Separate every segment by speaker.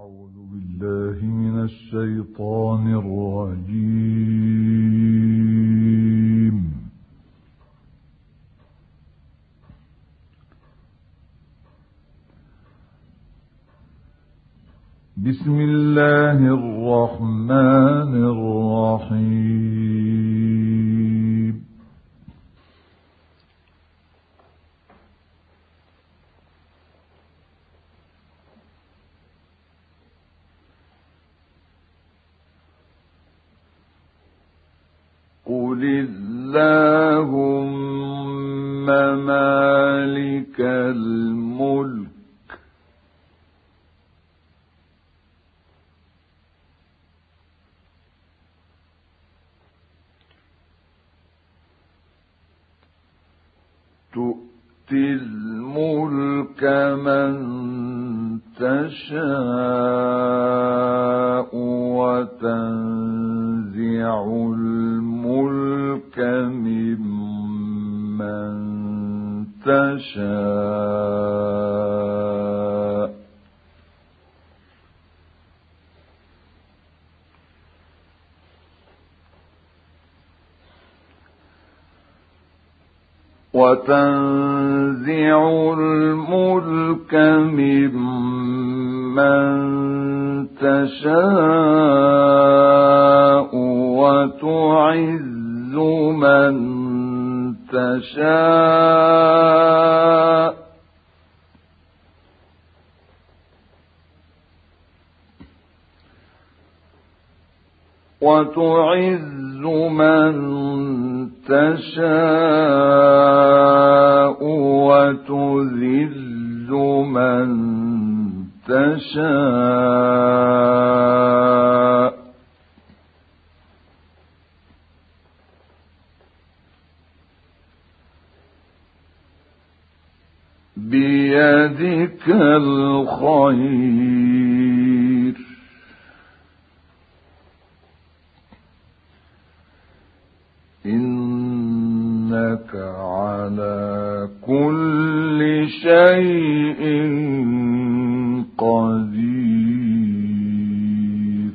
Speaker 1: أعوذ بالله من الشيطان الرجيم. بسم الله الرحمن الرحيم. قل اللهم مالك الملك تؤتي الملك من تشاء وتنزع الملك ممن تشاء وتنزع الملك ممن تشاء وتعز من تشاء وتعز من تشاء وتذل من تشاء بيدك الخير إنك على كل شيء قدير.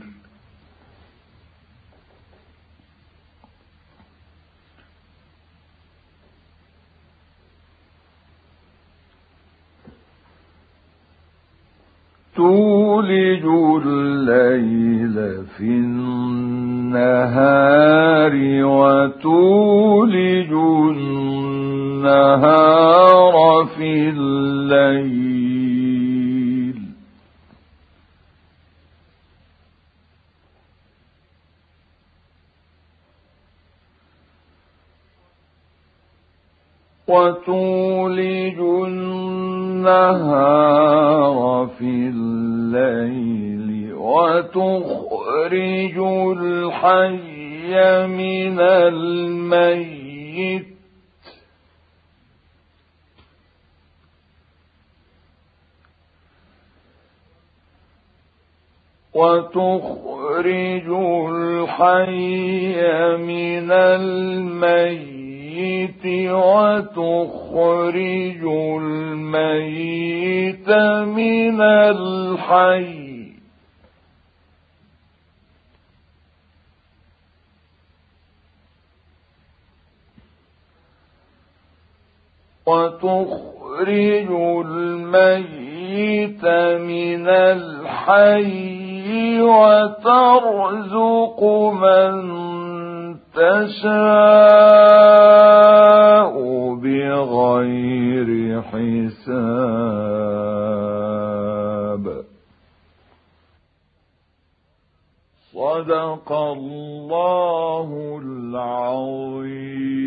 Speaker 1: تولج الليل في النهار وتولج النهار في الليل وتولج النهار في الليل وتخرج الحي من الميت وتخرج الحي من الميت وتخرج الميت من الحي وتخرج الميت من الحي وترزق من تشاء بغير حساب. صدق الله العظيم.